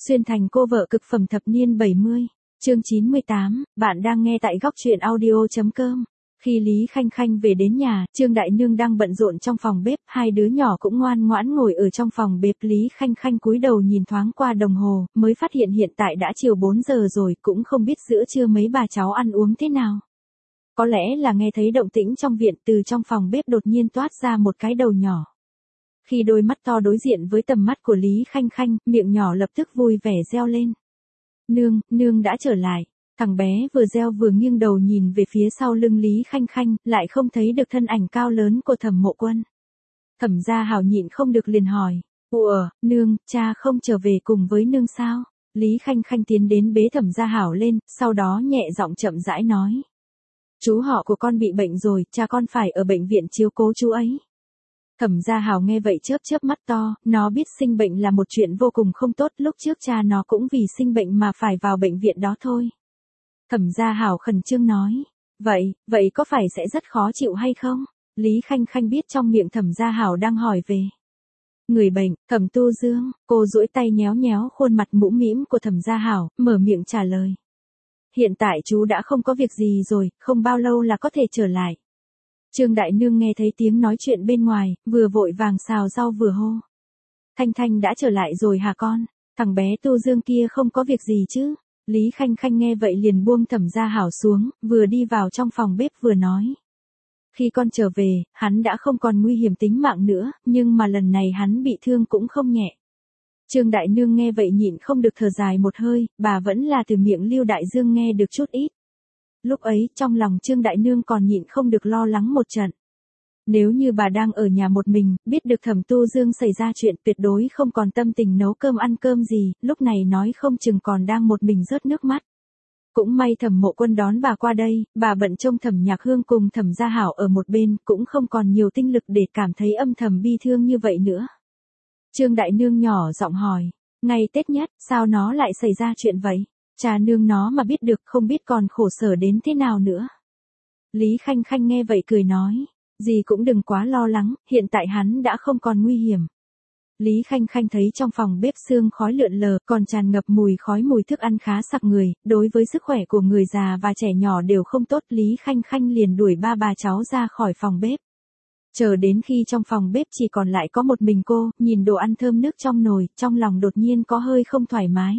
Xuyên thành cô vợ cực phẩm thập niên 70, chương 98, bạn đang nghe tại góc truyện audio.com. Khi Lý Khanh Khanh về đến nhà, Trương Đại Nương đang bận rộn trong phòng bếp, hai đứa nhỏ cũng ngoan ngoãn ngồi ở trong phòng bếp. Lý Khanh Khanh cúi đầu nhìn thoáng qua đồng hồ, mới phát hiện hiện tại đã chiều 4 giờ rồi, cũng không biết giữa trưa mấy bà cháu ăn uống thế nào. Có lẽ là nghe thấy động tĩnh trong viện, từ trong phòng bếp đột nhiên toát ra một cái đầu nhỏ. Khi đôi mắt to đối diện với tầm mắt của Lý Khanh Khanh, miệng nhỏ lập tức vui vẻ reo lên. Nương đã trở lại. Thằng bé vừa reo vừa nghiêng đầu nhìn về phía sau lưng Lý Khanh Khanh, lại không thấy được thân ảnh cao lớn của Thẩm Mộ Quân. Thẩm Gia Hảo nhịn không được liền hỏi, ủa, nương, cha không trở về cùng với nương sao? Lý Khanh Khanh tiến đến bế Thẩm Gia Hảo lên, sau đó nhẹ giọng chậm rãi nói. Chú họ của con bị bệnh rồi, cha con phải ở bệnh viện chiếu cố chú ấy. Thẩm Gia Hảo nghe vậy chớp chớp mắt to, nó biết sinh bệnh là một chuyện vô cùng không tốt, lúc trước cha nó cũng vì sinh bệnh mà phải vào bệnh viện đó thôi. Thẩm Gia Hảo khẩn trương nói, vậy có phải sẽ rất khó chịu hay không? Lý Khanh Khanh biết trong miệng Thẩm Gia Hảo đang hỏi về người bệnh, Thẩm Tu Dương. Cô duỗi tay nhéo nhéo khuôn mặt mũm mĩm của Thẩm Gia Hảo, mở miệng trả lời. Hiện tại chú đã không có việc gì rồi, không bao lâu là có thể trở lại. Trương Đại Nương nghe thấy tiếng nói chuyện bên ngoài, vừa vội vàng xào rau vừa hô. Thanh Thanh đã trở lại rồi hả con? Thằng bé Tu Dương kia không có việc gì chứ? Lý Khanh Khanh nghe vậy liền buông Thẩm Gia Hảo xuống, vừa đi vào trong phòng bếp vừa nói. Khi con trở về, hắn đã không còn nguy hiểm tính mạng nữa, nhưng mà lần này hắn bị thương cũng không nhẹ. Trương Đại Nương nghe vậy nhịn không được thở dài một hơi, bà vẫn là từ miệng Lưu Đại Dương nghe được chút ít. Lúc ấy, trong lòng Trương Đại Nương còn nhịn không được lo lắng một trận. Nếu như bà đang ở nhà một mình, biết được Thẩm Tu Dương xảy ra chuyện, tuyệt đối không còn tâm tình nấu cơm ăn cơm gì, lúc này nói không chừng còn đang một mình rớt nước mắt. Cũng may Thẩm Mộ Quân đón bà qua đây, bà bận trông Thẩm Nhạc Hương cùng Thẩm Gia Hảo ở một bên, cũng không còn nhiều tinh lực để cảm thấy âm thầm bi thương như vậy nữa. Trương Đại Nương nhỏ giọng hỏi, ngày Tết nhất, sao nó lại xảy ra chuyện vậy? Cha nương nó mà biết được không biết còn khổ sở đến thế nào nữa. Lý Khanh Khanh nghe vậy cười nói, gì cũng đừng quá lo lắng, hiện tại hắn đã không còn nguy hiểm. Lý Khanh Khanh thấy trong phòng bếp sương khói lượn lờ, còn tràn ngập mùi thức ăn khá sặc người, đối với sức khỏe của người già và trẻ nhỏ đều không tốt. Lý Khanh Khanh liền đuổi ba bà cháu ra khỏi phòng bếp. Chờ đến khi trong phòng bếp chỉ còn lại có một mình cô, nhìn đồ ăn thơm nức trong nồi, trong lòng đột nhiên có hơi không thoải mái.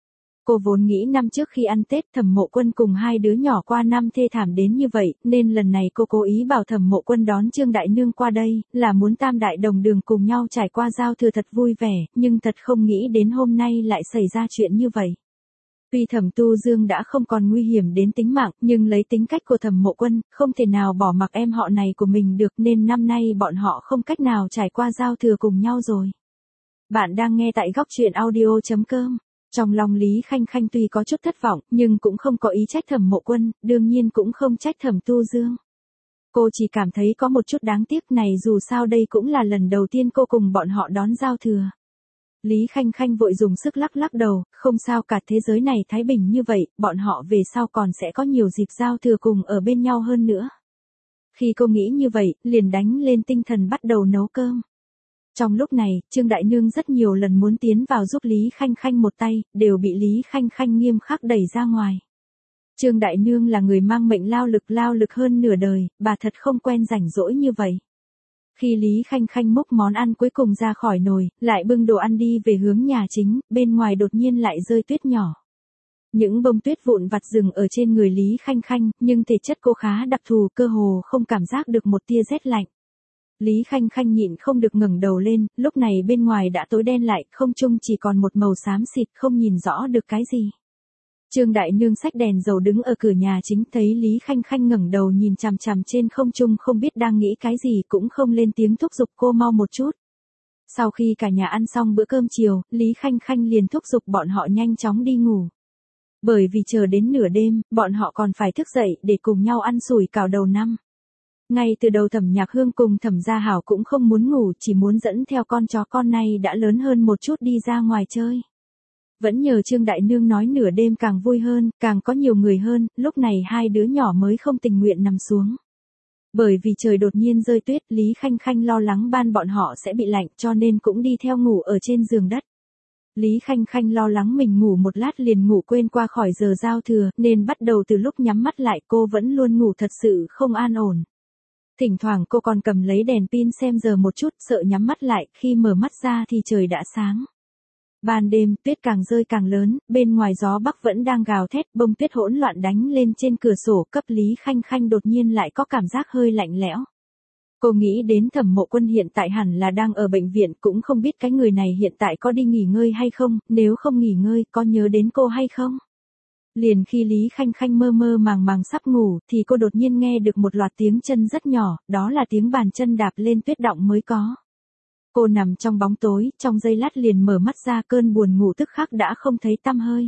Cô vốn nghĩ năm trước khi ăn Tết Thẩm Mộ Quân cùng hai đứa nhỏ qua năm thê thảm đến như vậy, nên lần này cô cố ý bảo Thẩm Mộ Quân đón Trương Đại Nương qua đây, là muốn tam đại đồng đường cùng nhau trải qua giao thừa thật vui vẻ, nhưng thật không nghĩ đến hôm nay lại xảy ra chuyện như vậy. Tuy Thẩm Tu Dương đã không còn nguy hiểm đến tính mạng, nhưng lấy tính cách của Thẩm Mộ Quân, không thể nào bỏ mặc em họ này của mình được, nên năm nay bọn họ không cách nào trải qua giao thừa cùng nhau rồi. Bạn đang nghe tại góc truyện audio.com. Trong lòng Lý Khanh Khanh tuy có chút thất vọng, nhưng cũng không có ý trách Thẩm Mộ Quân, đương nhiên cũng không trách Thẩm Tu Dương. Cô chỉ cảm thấy có một chút đáng tiếc này, dù sao đây cũng là lần đầu tiên cô cùng bọn họ đón giao thừa. Lý Khanh Khanh vội dùng sức lắc đầu, không sao cả, thế giới này thái bình như vậy, bọn họ về sau còn sẽ có nhiều dịp giao thừa cùng ở bên nhau hơn nữa. Khi cô nghĩ như vậy, liền đánh lên tinh thần bắt đầu nấu cơm. Trong lúc này, Trương Đại Nương rất nhiều lần muốn tiến vào giúp Lý Khanh Khanh một tay, đều bị Lý Khanh Khanh nghiêm khắc đẩy ra ngoài. Trương Đại Nương là người mang mệnh lao lực hơn nửa đời, bà thật không quen rảnh rỗi như vậy. Khi Lý Khanh Khanh múc món ăn cuối cùng ra khỏi nồi, lại bưng đồ ăn đi về hướng nhà chính, bên ngoài đột nhiên lại rơi tuyết nhỏ. Những bông tuyết vụn vặt dừng ở trên người Lý Khanh Khanh, nhưng thể chất cô khá đặc thù, cơ hồ không cảm giác được một tia rét lạnh. Lý Khanh Khanh nhịn không được ngẩng đầu lên, lúc này bên ngoài đã tối đen lại, không trung chỉ còn một màu xám xịt, không nhìn rõ được cái gì. Trương Đại Nương xách đèn dầu đứng ở cửa nhà chính, thấy Lý Khanh Khanh ngẩng đầu nhìn chằm chằm trên không trung, không biết đang nghĩ cái gì, cũng không lên tiếng thúc giục cô mau một chút. Sau khi cả nhà ăn xong bữa cơm chiều, Lý Khanh Khanh liền thúc giục bọn họ nhanh chóng đi ngủ. Bởi vì chờ đến nửa đêm, bọn họ còn phải thức dậy để cùng nhau ăn sủi cảo đầu năm. Ngay từ đầu Thẩm Nhạc Hương cùng Thẩm Gia Hảo cũng không muốn ngủ, chỉ muốn dẫn theo con chó con này đã lớn hơn một chút đi ra ngoài chơi. Vẫn nhờ Trương Đại Nương nói nửa đêm càng vui hơn, càng có nhiều người hơn, lúc này hai đứa nhỏ mới không tình nguyện nằm xuống. Bởi vì trời đột nhiên rơi tuyết, Lý Khanh Khanh lo lắng ban bọn họ sẽ bị lạnh, cho nên cũng đi theo ngủ ở trên giường đất. Lý Khanh Khanh lo lắng mình ngủ một lát liền ngủ quên qua khỏi giờ giao thừa, nên bắt đầu từ lúc nhắm mắt lại cô vẫn luôn ngủ thật sự không an ổn. Thỉnh thoảng cô còn cầm lấy đèn pin xem giờ một chút, sợ nhắm mắt lại, khi mở mắt ra thì trời đã sáng. Ban đêm, tuyết càng rơi càng lớn, bên ngoài gió bắc vẫn đang gào thét, bông tuyết hỗn loạn đánh lên trên cửa sổ, cấp Lý Khanh Khanh đột nhiên lại có cảm giác hơi lạnh lẽo. Cô nghĩ đến Thẩm Mộ Quân hiện tại hẳn là đang ở bệnh viện, cũng không biết cái người này hiện tại có đi nghỉ ngơi hay không, nếu không nghỉ ngơi, có nhớ đến cô hay không? Liền khi Lý Khanh Khanh mơ mơ màng màng sắp ngủ, thì cô đột nhiên nghe được một loạt tiếng chân rất nhỏ, đó là tiếng bàn chân đạp lên tuyết đọng mới có. Cô nằm trong bóng tối, trong giây lát liền mở mắt ra, cơn buồn ngủ tức khắc đã không thấy tăm hơi.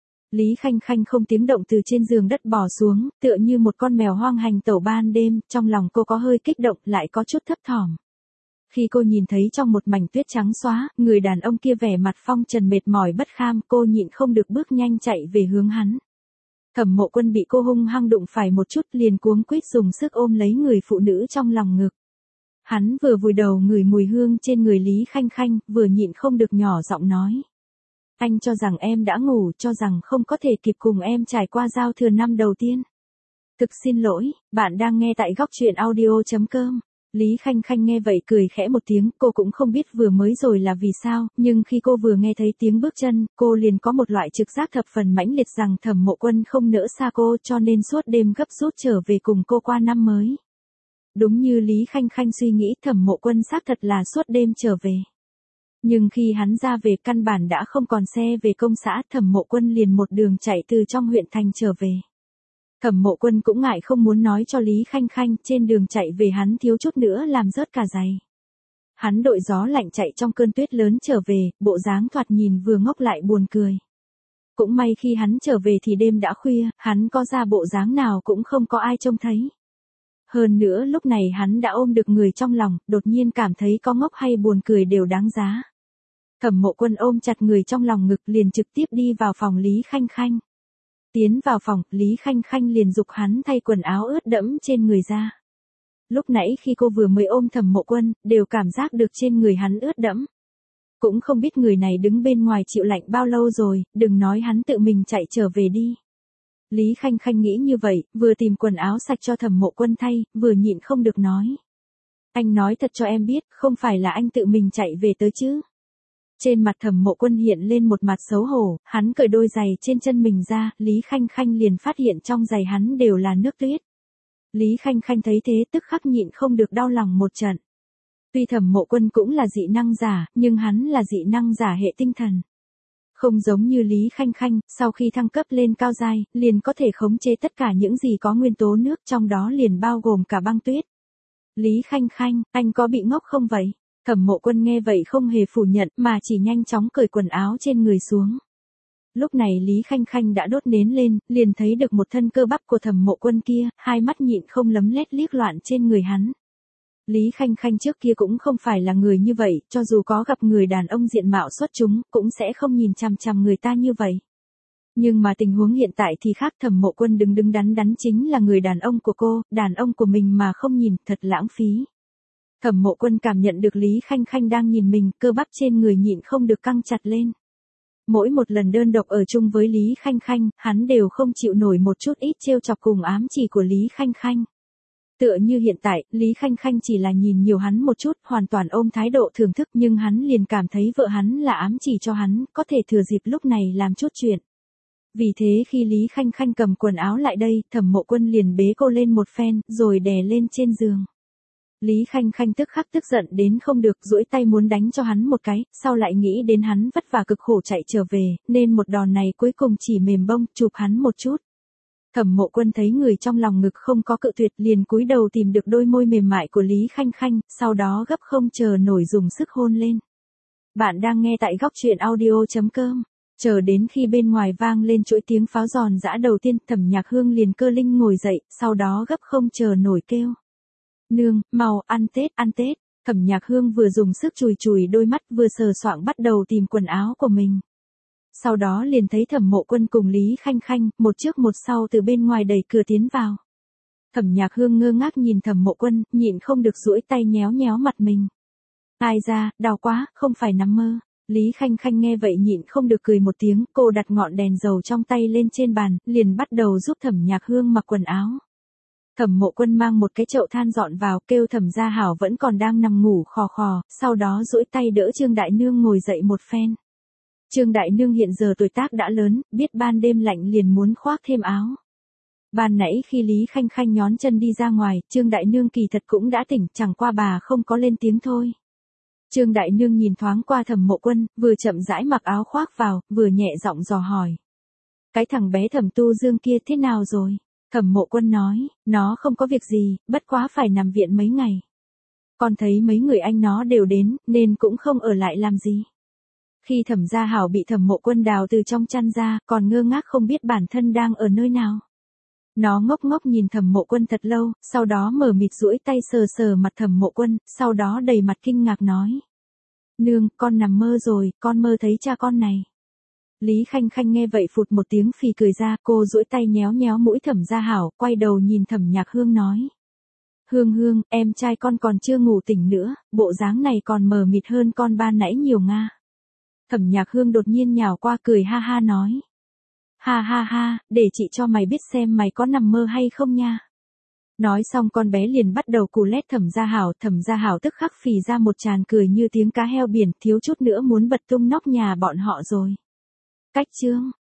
Lý Khanh Khanh không tiếng động từ trên giường đất bò xuống, tựa như một con mèo hoang hành tẩu ban đêm, trong lòng cô có hơi kích động, lại có chút thấp thỏm. Khi cô nhìn thấy trong một mảnh tuyết trắng xóa, người đàn ông kia vẻ mặt phong trần mệt mỏi bất kham, cô nhịn không được bước nhanh chạy về hướng hắn. Thẩm Mộ Quân bị cô hung hăng đụng phải một chút liền cuống quýt dùng sức ôm lấy người phụ nữ trong lòng ngực. Hắn vừa vùi đầu ngửi mùi hương trên người Lý Khanh Khanh, vừa nhịn không được nhỏ giọng nói. Anh cho rằng em đã ngủ, cho rằng không có thể kịp cùng em trải qua giao thừa năm đầu tiên. Thực xin lỗi, bạn đang nghe tại góc truyện audio.com. Lý Khanh Khanh nghe vậy cười khẽ một tiếng, cô cũng không biết vừa mới rồi là vì sao, nhưng khi cô vừa nghe thấy tiếng bước chân, cô liền có một loại trực giác thập phần mãnh liệt rằng Thẩm Mộ Quân không nỡ xa cô, cho nên suốt đêm gấp rút trở về cùng cô qua năm mới. Đúng như Lý Khanh Khanh suy nghĩ, Thẩm Mộ Quân xác thật là suốt đêm trở về. Nhưng khi hắn ra về căn bản đã không còn xe về công xã, Thẩm Mộ Quân liền một đường chạy từ trong huyện thành trở về. Thẩm Mộ Quân cũng ngại không muốn nói cho Lý Khanh Khanh, trên đường chạy về hắn thiếu chút nữa làm rớt cả giày. Hắn đội gió lạnh chạy trong cơn tuyết lớn trở về, bộ dáng thoạt nhìn vừa ngốc lại buồn cười. Cũng may khi hắn trở về thì đêm đã khuya, hắn có ra bộ dáng nào cũng không có ai trông thấy. Hơn nữa lúc này hắn đã ôm được người trong lòng, đột nhiên cảm thấy có ngốc hay buồn cười đều đáng giá. Thẩm Mộ Quân ôm chặt người trong lòng ngực liền trực tiếp đi vào phòng Lý Khanh Khanh. Tiến vào phòng, Lý Khanh Khanh liền giục hắn thay quần áo ướt đẫm trên người ra. Lúc nãy khi cô vừa mới ôm Thẩm Mộ Quân, đều cảm giác được trên người hắn ướt đẫm. Cũng không biết người này đứng bên ngoài chịu lạnh bao lâu rồi, đừng nói hắn tự mình chạy trở về đi. Lý Khanh Khanh nghĩ như vậy, vừa tìm quần áo sạch cho Thẩm Mộ Quân thay, vừa nhịn không được nói. Anh nói thật cho em biết, không phải là anh tự mình chạy về tới chứ. Trên mặt Thẩm Mộ Quân hiện lên một mặt xấu hổ, hắn cởi đôi giày trên chân mình ra, Lý Khanh Khanh liền phát hiện trong giày hắn đều là nước tuyết. Lý Khanh Khanh thấy thế tức khắc nhịn không được đau lòng một trận. Tuy Thẩm Mộ Quân cũng là dị năng giả, nhưng hắn là dị năng giả hệ tinh thần. Không giống như Lý Khanh Khanh, sau khi thăng cấp lên cao giai, liền có thể khống chế tất cả những gì có nguyên tố nước, trong đó liền bao gồm cả băng tuyết. Lý Khanh Khanh, anh có bị ngốc không vậy? Thẩm Mộ Quân nghe vậy không hề phủ nhận mà chỉ nhanh chóng cởi quần áo trên người xuống. Lúc này Lý Khanh Khanh đã đốt nến lên, liền thấy được một thân cơ bắp của Thẩm Mộ Quân kia, hai mắt nhịn không lấm lét liếc loạn trên người hắn. Lý Khanh Khanh trước kia cũng không phải là người như vậy, cho dù có gặp người đàn ông diện mạo xuất chúng, cũng sẽ không nhìn chằm chằm người ta như vậy. Nhưng mà tình huống hiện tại thì khác, Thẩm Mộ Quân đứng đứng đắn đắn chính là người đàn ông của cô, đàn ông của mình mà không nhìn, thật lãng phí. Thẩm Mộ Quân cảm nhận được Lý Khanh Khanh đang nhìn mình, cơ bắp trên người nhịn không được căng chặt lên. Mỗi một lần đơn độc ở chung với Lý Khanh Khanh, hắn đều không chịu nổi một chút ít trêu chọc cùng ám chỉ của Lý Khanh Khanh. Tựa như hiện tại, Lý Khanh Khanh chỉ là nhìn nhiều hắn một chút, hoàn toàn ôm thái độ thưởng thức, nhưng hắn liền cảm thấy vợ hắn là ám chỉ cho hắn, có thể thừa dịp lúc này làm chút chuyện. Vì thế khi Lý Khanh Khanh cầm quần áo lại đây, Thẩm Mộ Quân liền bế cô lên một phen, rồi đè lên trên giường. Lý Khanh Khanh tức khắc tức giận đến không được, duỗi tay muốn đánh cho hắn một cái, sau lại nghĩ đến hắn vất vả cực khổ chạy trở về, nên một đòn này cuối cùng chỉ mềm bông, chụp hắn một chút. Thẩm Mộ Quân thấy người trong lòng ngực không có cự tuyệt liền cúi đầu tìm được đôi môi mềm mại của Lý Khanh Khanh, sau đó gấp không chờ nổi dùng sức hôn lên. Bạn đang nghe tại góc truyện audio.com. Chờ đến khi bên ngoài vang lên chuỗi tiếng pháo giòn giã đầu tiên, Thẩm Nhạc Hương liền cơ linh ngồi dậy, sau đó gấp không chờ nổi kêu. Nương, mau, ăn Tết, ăn Tết. Thẩm Nhạc Hương vừa dùng sức chùi chùi đôi mắt vừa sờ soạng bắt đầu tìm quần áo của mình. Sau đó liền thấy Thẩm Mộ Quân cùng Lý Khanh Khanh, một trước một sau từ bên ngoài đẩy cửa tiến vào. Thẩm Nhạc Hương ngơ ngác nhìn Thẩm Mộ Quân, nhịn không được duỗi tay nhéo nhéo mặt mình. Ai ra, đau quá, không phải nằm mơ. Lý Khanh Khanh nghe vậy nhịn không được cười một tiếng, cô đặt ngọn đèn dầu trong tay lên trên bàn, liền bắt đầu giúp Thẩm Nhạc Hương mặc quần áo. Thẩm Mộ Quân mang một cái chậu than dọn vào, kêu Thẩm Gia Hảo vẫn còn đang nằm ngủ khò khò, sau đó duỗi tay đỡ Trương Đại Nương ngồi dậy một phen. Trương Đại Nương hiện giờ tuổi tác đã lớn, biết ban đêm lạnh liền muốn khoác thêm áo. Ban nãy khi Lý Khanh Khanh nhón chân đi ra ngoài, Trương Đại Nương kỳ thật cũng đã tỉnh, chẳng qua bà không có lên tiếng thôi. Trương Đại Nương nhìn thoáng qua Thẩm Mộ Quân, vừa chậm rãi mặc áo khoác vào, vừa nhẹ giọng dò hỏi. Cái thằng bé Thẩm Tu Dương kia thế nào rồi? Thẩm Mộ Quân nói, nó không có việc gì, bất quá phải nằm viện mấy ngày. Con thấy mấy người anh nó đều đến, nên cũng không ở lại làm gì. Khi Thẩm Gia Hảo bị Thẩm Mộ Quân đào từ trong chăn ra, còn ngơ ngác không biết bản thân đang ở nơi nào. Nó ngốc ngốc nhìn Thẩm Mộ Quân thật lâu, sau đó mở mịt duỗi tay sờ sờ mặt Thẩm Mộ Quân, sau đó đầy mặt kinh ngạc nói. Nương, con nằm mơ rồi, con mơ thấy cha con này. Lý Khanh Khanh nghe vậy phụt một tiếng phì cười ra, cô duỗi tay nhéo nhéo mũi Thẩm Gia Hảo, quay đầu nhìn Thẩm Nhạc Hương nói. Hương Hương, em trai con còn chưa ngủ tỉnh nữa, bộ dáng này còn mờ mịt hơn con ban nãy nhiều nga. Thẩm Nhạc Hương đột nhiên nhào qua cười ha ha nói. Ha ha ha, để chị cho mày biết xem mày có nằm mơ hay không nha. Nói xong con bé liền bắt đầu cù lét Thẩm Gia Hảo tức khắc phì ra một tràng cười như tiếng cá heo biển, thiếu chút nữa muốn bật tung nóc nhà bọn họ rồi. Cách chương